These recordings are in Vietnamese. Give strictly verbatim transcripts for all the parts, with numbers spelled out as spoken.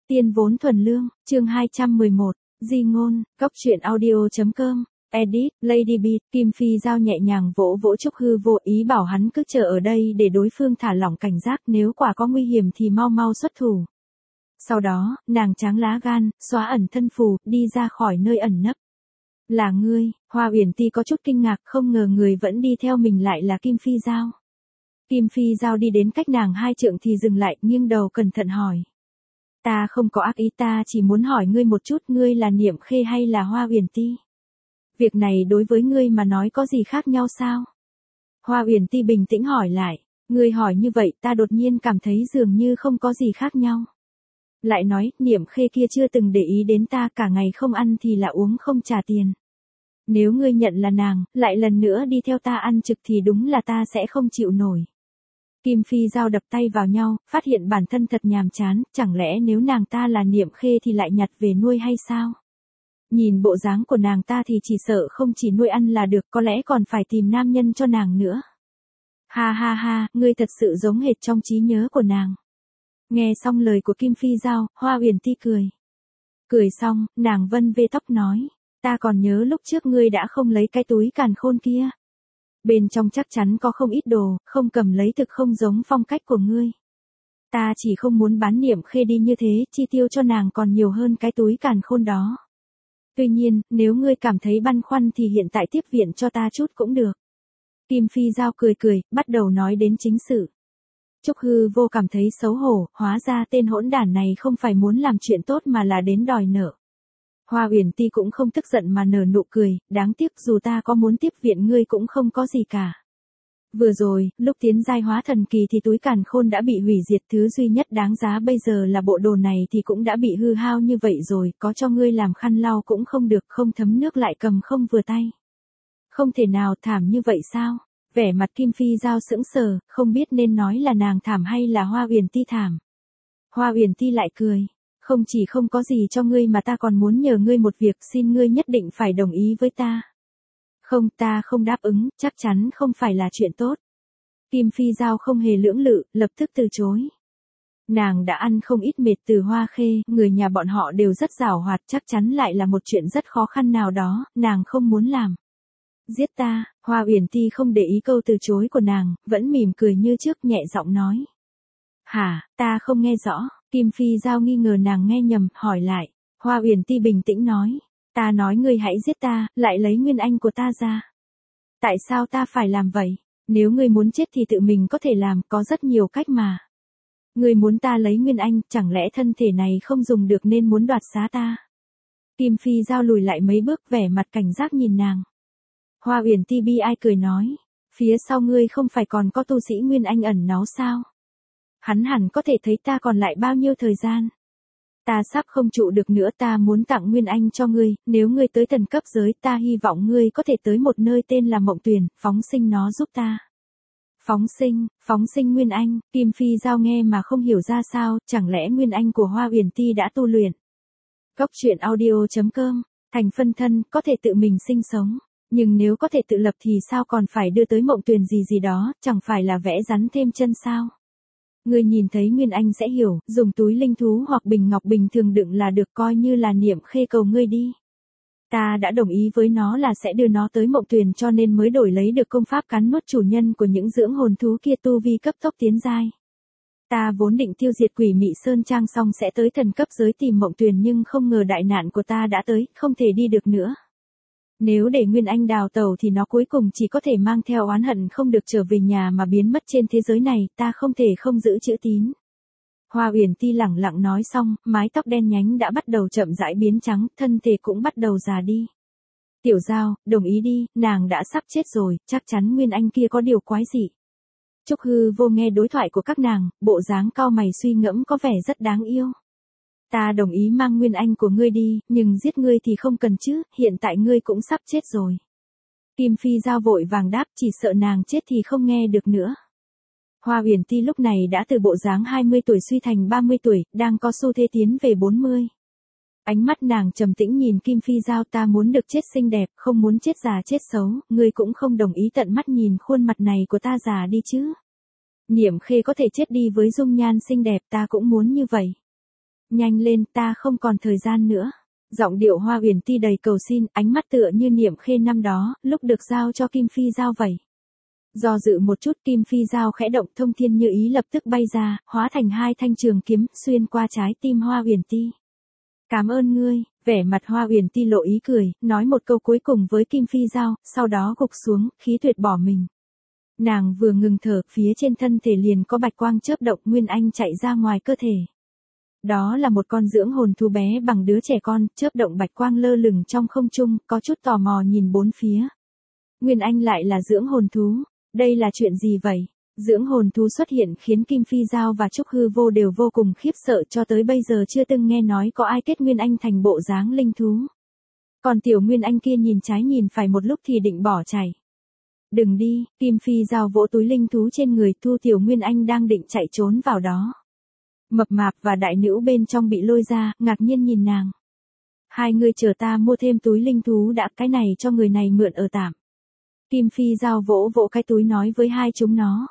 Tiên vốn thuần lương, chương hai trăm mười một, di ngôn, cóc truyện audio.com, edit, Lady Beat, Kim Phi Giao nhẹ nhàng vỗ vỗ Trúc Hư Vô, ý bảo hắn cứ chờ ở đây để đối phương thả lỏng cảnh giác, nếu quả có nguy hiểm thì mau mau xuất thủ. Sau đó, nàng tráng lá gan, xóa ẩn thân phù, đi ra khỏi nơi ẩn nấp. Là ngươi, Hoa Uyển Ti có chút kinh ngạc, không ngờ người vẫn đi theo mình lại là Kim Phi Giao. Kim Phi Giao đi đến cách nàng hai trượng thì dừng lại, nghiêng đầu cẩn thận hỏi. Ta không có ác ý, ta chỉ muốn hỏi ngươi một chút, ngươi là Niệm Khê hay là Hoa Uyển Ti? Việc này đối với ngươi mà nói có gì khác nhau sao? Hoa Uyển Ti bình tĩnh hỏi lại, ngươi hỏi như vậy ta đột nhiên cảm thấy dường như không có gì khác nhau. Lại nói, Niệm Khê kia chưa từng để ý đến ta, cả ngày không ăn thì là uống không trả tiền. Nếu ngươi nhận là nàng, lại lần nữa đi theo ta ăn trực thì đúng là ta sẽ không chịu nổi. Kim Phi Giao đập tay vào nhau, phát hiện bản thân thật nhàm chán, chẳng lẽ nếu nàng ta là Niệm Khê thì lại nhặt về nuôi hay sao? Nhìn bộ dáng của nàng ta thì chỉ sợ không chỉ nuôi ăn là được, có lẽ còn phải tìm nam nhân cho nàng nữa. Ha ha ha, ngươi thật sự giống hệt trong trí nhớ của nàng. Nghe xong lời của Kim Phi Giao, Hoa Uyển Ti cười. Cười xong, nàng vân vê tóc nói, ta còn nhớ lúc trước ngươi đã không lấy cái túi càn khôn kia. Bên trong chắc chắn có không ít đồ, không cầm lấy thực không giống phong cách của ngươi. Ta chỉ không muốn bán Niệm Khê đi như thế, chi tiêu cho nàng còn nhiều hơn cái túi càn khôn đó. Tuy nhiên, nếu ngươi cảm thấy băn khoăn thì hiện tại tiếp viện cho ta chút cũng được. Kim Phi Giao cười cười, bắt đầu nói đến chính sự. Trúc Hư Vô cảm thấy xấu hổ, hóa ra tên hỗn đản này không phải muốn làm chuyện tốt mà là đến đòi nợ. Hoa Uyển Ti cũng không tức giận mà nở nụ cười, đáng tiếc dù ta có muốn tiếp viện ngươi cũng không có gì cả. Vừa rồi, lúc tiến giai hóa thần kỳ thì túi càn khôn đã bị hủy diệt, thứ duy nhất đáng giá bây giờ là bộ đồ này thì cũng đã bị hư hao như vậy rồi, có cho ngươi làm khăn lau cũng không được, không thấm nước lại cầm không vừa tay. Không thể nào, thảm như vậy sao? Vẻ mặt Kim Phi Giao sững sờ, không biết nên nói là nàng thảm hay là Hoa Uyển Ti thảm. Hoa Uyển Ti lại cười, không chỉ không có gì cho ngươi mà ta còn muốn nhờ ngươi một việc, xin ngươi nhất định phải đồng ý với ta. Không, ta không đáp ứng, chắc chắn không phải là chuyện tốt. Kim Phi Giao không hề lưỡng lự, lập tức từ chối. Nàng đã ăn không ít mệt từ Hoa Khê, người nhà bọn họ đều rất giàu hoạt, chắc chắn lại là một chuyện rất khó khăn nào đó, nàng không muốn làm. Giết ta, Hoa Uyển Ti không để ý câu từ chối của nàng, vẫn mỉm cười như trước, nhẹ giọng nói. Hả, ta không nghe rõ, Kim Phi Giao nghi ngờ nàng nghe nhầm, hỏi lại. Hoa Uyển Ti bình tĩnh nói. Ta nói ngươi hãy giết ta, lại lấy nguyên anh của ta ra. Tại sao ta phải làm vậy? Nếu ngươi muốn chết thì tự mình có thể làm, có rất nhiều cách mà. Ngươi muốn ta lấy nguyên anh, chẳng lẽ thân thể này không dùng được nên muốn đoạt xá ta? Kim Phi Giao lùi lại mấy bước, vẻ mặt cảnh giác nhìn nàng. Hoa Uyển Ti bi ai cười nói, phía sau ngươi không phải còn có tu sĩ nguyên anh ẩn náu sao? Hắn hẳn có thể thấy ta còn lại bao nhiêu thời gian. Ta sắp không trụ được nữa, ta muốn tặng nguyên anh cho ngươi, nếu ngươi tới thần cấp giới ta hy vọng ngươi có thể tới một nơi tên là Mộng Tuyền, phóng sinh nó giúp ta. Phóng sinh, phóng sinh nguyên anh, Kim Phi Giao nghe mà không hiểu ra sao, chẳng lẽ nguyên anh của Hoa Uyển Ti đã tu luyện. Cóc truyện audio.com, thành phân thân, có thể tự mình sinh sống. Nhưng nếu có thể tự lập thì sao còn phải đưa tới Mộng Tuyền gì gì đó, chẳng phải là vẽ rắn thêm chân sao? Ngươi nhìn thấy nguyên anh sẽ hiểu, dùng túi linh thú hoặc bình ngọc bình thường đựng là được, coi như là Niệm Khê cầu ngươi đi. Ta đã đồng ý với nó là sẽ đưa nó tới Mộng Tuyền cho nên mới đổi lấy được công pháp cắn nuốt chủ nhân của những dưỡng hồn thú kia, tu vi cấp tốc tiến giai. Ta vốn định tiêu diệt Quỷ Mị Sơn Trang xong sẽ tới thần cấp giới tìm Mộng Tuyền, nhưng không ngờ đại nạn của ta đã tới, không thể đi được nữa. Nếu để Nguyên Anh đào tẩu thì nó cuối cùng chỉ có thể mang theo oán hận không được trở về nhà mà biến mất trên thế giới này, ta không thể không giữ chữ tín. Hoa Uyển Ti lẳng lặng nói xong, mái tóc đen nhánh đã bắt đầu chậm rãi biến trắng, thân thể cũng bắt đầu già đi. Tiểu Giao, đồng ý đi, nàng đã sắp chết rồi, chắc chắn Nguyên Anh kia có điều quái dị. Trúc Hư Vô nghe đối thoại của các nàng, bộ dáng cau mày suy ngẫm có vẻ rất đáng yêu. Ta đồng ý mang nguyên anh của ngươi đi, nhưng giết ngươi thì không cần chứ, hiện tại ngươi cũng sắp chết rồi. Kim Phi Giao vội vàng đáp, chỉ sợ nàng chết thì không nghe được nữa. Hoa Uyển Ti lúc này đã từ bộ dáng hai mươi tuổi suy thành ba mươi tuổi, đang có xu thế tiến về bốn mươi. Ánh mắt nàng trầm tĩnh nhìn Kim Phi Giao, ta muốn được chết xinh đẹp, không muốn chết già chết xấu, ngươi cũng không đồng ý tận mắt nhìn khuôn mặt này của ta già đi chứ. Niệm Khê có thể chết đi với dung nhan xinh đẹp, ta cũng muốn như vậy. Nhanh lên, ta không còn thời gian nữa. Giọng điệu Hoa Uyển Ti đầy cầu xin, ánh mắt tựa như Niệm Khê năm đó, lúc được giao cho Kim Phi Giao vậy. Do dự một chút, Kim Phi Giao khẽ động, thông thiên như ý lập tức bay ra, hóa thành hai thanh trường kiếm, xuyên qua trái tim Hoa Uyển Ti. Cảm ơn ngươi, vẻ mặt Hoa Uyển Ti lộ ý cười, nói một câu cuối cùng với Kim Phi Giao, sau đó gục xuống, khí tuyệt bỏ mình. Nàng vừa ngừng thở, phía trên thân thể liền có bạch quang chớp động, Nguyên Anh chạy ra ngoài cơ thể. Đó là một con dưỡng hồn thú bé bằng đứa trẻ con, chớp động bạch quang lơ lửng trong không trung, có chút tò mò nhìn bốn phía. Nguyên Anh lại là dưỡng hồn thú, đây là chuyện gì vậy? Dưỡng hồn thú xuất hiện khiến Kim Phi Giao và Trúc Hư Vô đều vô cùng khiếp sợ, cho tới bây giờ chưa từng nghe nói có ai kết Nguyên Anh thành bộ dáng linh thú. Còn tiểu Nguyên Anh kia nhìn trái nhìn phải một lúc thì định bỏ chạy. Đừng đi, Kim Phi Giao vỗ túi linh thú trên người, thu tiểu Nguyên Anh đang định chạy trốn vào đó. Mập Mạp và Đại Nữu bên trong bị lôi ra, ngạc nhiên nhìn nàng. Hai người chờ ta mua thêm túi linh thú đã, cái này cho người này mượn ở tạm. Kim Phi Giao vỗ vỗ cái túi nói với hai chúng nó.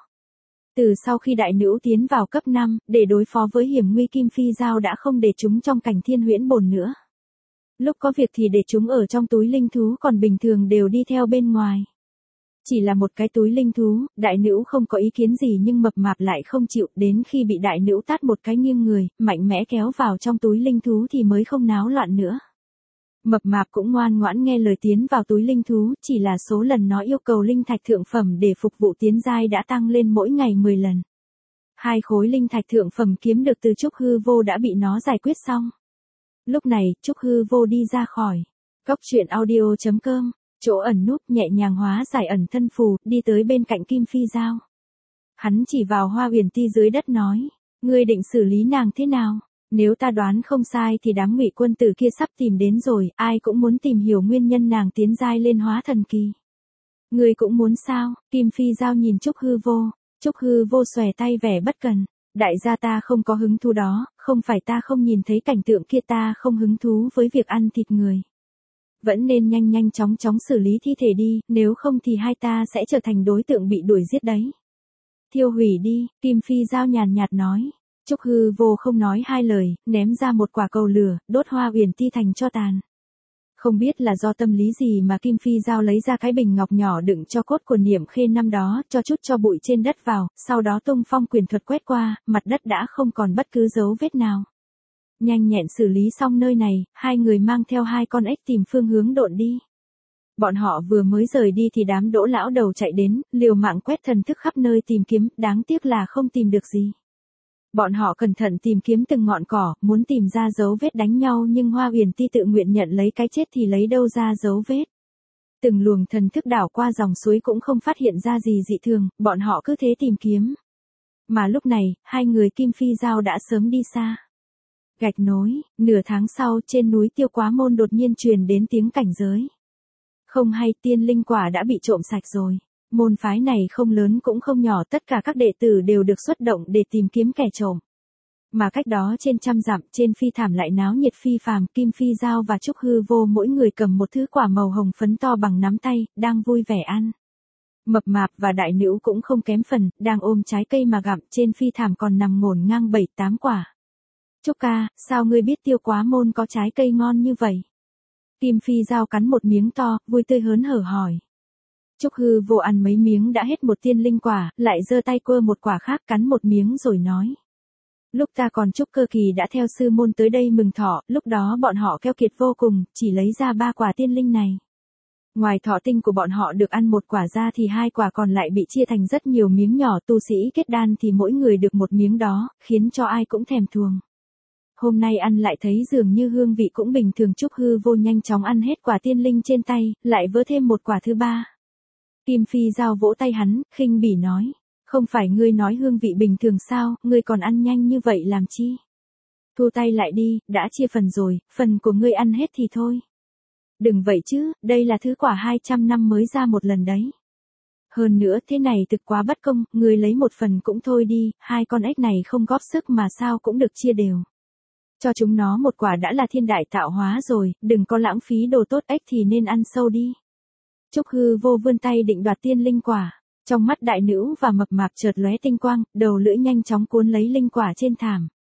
Từ sau khi Đại Nữu tiến vào cấp năm, để đối phó với hiểm nguy, Kim Phi Giao đã không để chúng trong cảnh thiên huyễn bồn nữa. Lúc có việc thì để chúng ở trong túi linh thú, còn bình thường đều đi theo bên ngoài. Chỉ là một cái túi linh thú, Đại Nữu không có ý kiến gì nhưng Mập Mạp lại không chịu, đến khi bị Đại Nữu tát một cái nghiêng người, mạnh mẽ kéo vào trong túi linh thú thì mới không náo loạn nữa. Mập Mạp cũng ngoan ngoãn nghe lời tiến vào túi linh thú, chỉ là số lần nó yêu cầu linh thạch thượng phẩm để phục vụ tiến giai đã tăng lên mỗi ngày mười lần. Hai khối linh thạch thượng phẩm kiếm được từ Trúc Hư Vô đã bị nó giải quyết xong. Lúc này, Trúc Hư Vô đi ra khỏi cốc truyện audio chấm com, chỗ ẩn núp, nhẹ nhàng hóa giải ẩn thân phù, đi tới bên cạnh Kim Phi Giao. Hắn chỉ vào Hoa Uyển Ti dưới đất nói, ngươi định xử lý nàng thế nào? Nếu ta đoán không sai thì đám Ngụy quân tử kia sắp tìm đến rồi, ai cũng muốn tìm hiểu nguyên nhân nàng tiến giai lên hóa thần kỳ. Ngươi cũng muốn sao? Kim Phi Giao nhìn Trúc Hư Vô. Trúc Hư Vô xòe tay vẻ bất cần. Đại gia ta không có hứng thú đó, không phải ta không nhìn thấy cảnh tượng kia, ta không hứng thú với việc ăn thịt người. Vẫn nên nhanh nhanh chóng chóng xử lý thi thể đi, nếu không thì hai ta sẽ trở thành đối tượng bị đuổi giết đấy. Thiêu hủy đi, Kim Phi Giao nhàn nhạt nói. Trúc Hư Vô không nói hai lời, ném ra một quả cầu lửa, đốt Hoa Uyển Ti thành tro tàn. Không biết là do tâm lý gì mà Kim Phi Giao lấy ra cái bình ngọc nhỏ đựng cho cốt của Niệm Khê năm đó, cho chút cho bụi trên đất vào, sau đó tung phong quyền thuật quét qua, mặt đất đã không còn bất cứ dấu vết nào. Nhanh nhẹn xử lý xong nơi này, hai người mang theo hai con ếch tìm phương hướng độn đi. Bọn họ vừa mới rời đi thì đám Đỗ lão đầu chạy đến, liều mạng quét thần thức khắp nơi tìm kiếm, đáng tiếc là không tìm được gì. Bọn họ cẩn thận tìm kiếm từng ngọn cỏ, muốn tìm ra dấu vết đánh nhau nhưng Hoa Uyển Ti tự nguyện nhận lấy cái chết thì lấy đâu ra dấu vết. Từng luồng thần thức đảo qua dòng suối cũng không phát hiện ra gì dị thường, bọn họ cứ thế tìm kiếm. Mà lúc này, hai người Kim Phi Giao đã sớm đi xa. Gạch nối, nửa tháng sau trên núi Tiêu Quá Môn đột nhiên truyền đến tiếng cảnh giới. Không hay, tiên linh quả đã bị trộm sạch rồi. Môn phái này không lớn cũng không nhỏ, tất cả các đệ tử đều được xuất động để tìm kiếm kẻ trộm. Mà cách đó trên trăm dặm, trên phi thảm lại náo nhiệt phi phàm, Kim Phi Giao và Trúc Hư Vô mỗi người cầm một thứ quả màu hồng phấn to bằng nắm tay, đang vui vẻ ăn. Mập Mạp và Đại Nữu cũng không kém phần, đang ôm trái cây mà gặm, trên phi thảm còn nằm ngổn ngang bảy tám quả. Trúc ca, sao ngươi biết Tiêu Quá Môn có trái cây ngon như vậy? Kim Phi Giao cắn một miếng to, vui tươi hớn hở hỏi. Trúc Hư Vô ăn mấy miếng đã hết một tiên linh quả, lại giơ tay quơ một quả khác cắn một miếng rồi nói. Lúc ta còn trúc cơ kỳ đã theo sư môn tới đây mừng thọ, lúc đó bọn họ keo kiệt vô cùng, chỉ lấy ra ba quả tiên linh này. Ngoài thọ tinh của bọn họ được ăn một quả ra thì hai quả còn lại bị chia thành rất nhiều miếng nhỏ, tu sĩ kết đan thì mỗi người được một miếng đó, khiến cho ai cũng thèm thuồng. Hôm nay ăn lại thấy dường như hương vị cũng bình thường. Trúc Hư Vô nhanh chóng ăn hết quả tiên linh trên tay, lại vớ thêm một quả thứ ba. Kim Phi Giao vỗ tay hắn, khinh bỉ nói. Không phải ngươi nói hương vị bình thường sao, ngươi còn ăn nhanh như vậy làm chi? Thu tay lại đi, đã chia phần rồi, phần của ngươi ăn hết thì thôi. Đừng vậy chứ, đây là thứ quả hai trăm năm mới ra một lần đấy. Hơn nữa thế này thực quá bất công, ngươi lấy một phần cũng thôi đi, hai con ếch này không góp sức mà sao cũng được chia đều. Cho chúng nó một quả đã là thiên đại tạo hóa rồi, đừng có lãng phí đồ tốt, ếch thì nên ăn sâu đi. Trúc Hư Vô vươn tay định đoạt tiên linh quả. Trong mắt Đại Nữu và Mập Mạp chợt lóe tinh quang, đầu lưỡi nhanh chóng cuốn lấy linh quả trên thảm.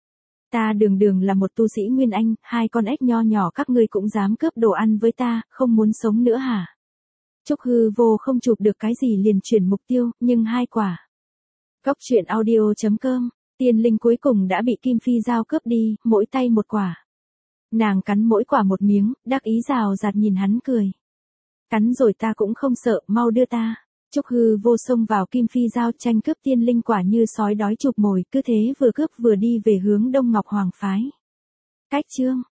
Ta đường đường là một tu sĩ Nguyên Anh, hai con ếch nho nhỏ các ngươi cũng dám cướp đồ ăn với ta, không muốn sống nữa hả? Trúc Hư Vô không chụp được cái gì liền chuyển mục tiêu, nhưng hai quả. Cốc truyện audio chấm com, tiên linh cuối cùng đã bị Kim Phi Giao cướp đi, mỗi tay một quả. Nàng cắn mỗi quả một miếng, đắc ý rào rạt nhìn hắn cười. Cắn rồi ta cũng không sợ, mau đưa ta. Trúc Hư Vô xông vào Kim Phi Giao tranh cướp tiên linh quả như sói đói chụp mồi, cứ thế vừa cướp vừa đi về hướng Đông Ngọc Hoàng phái. Cách chương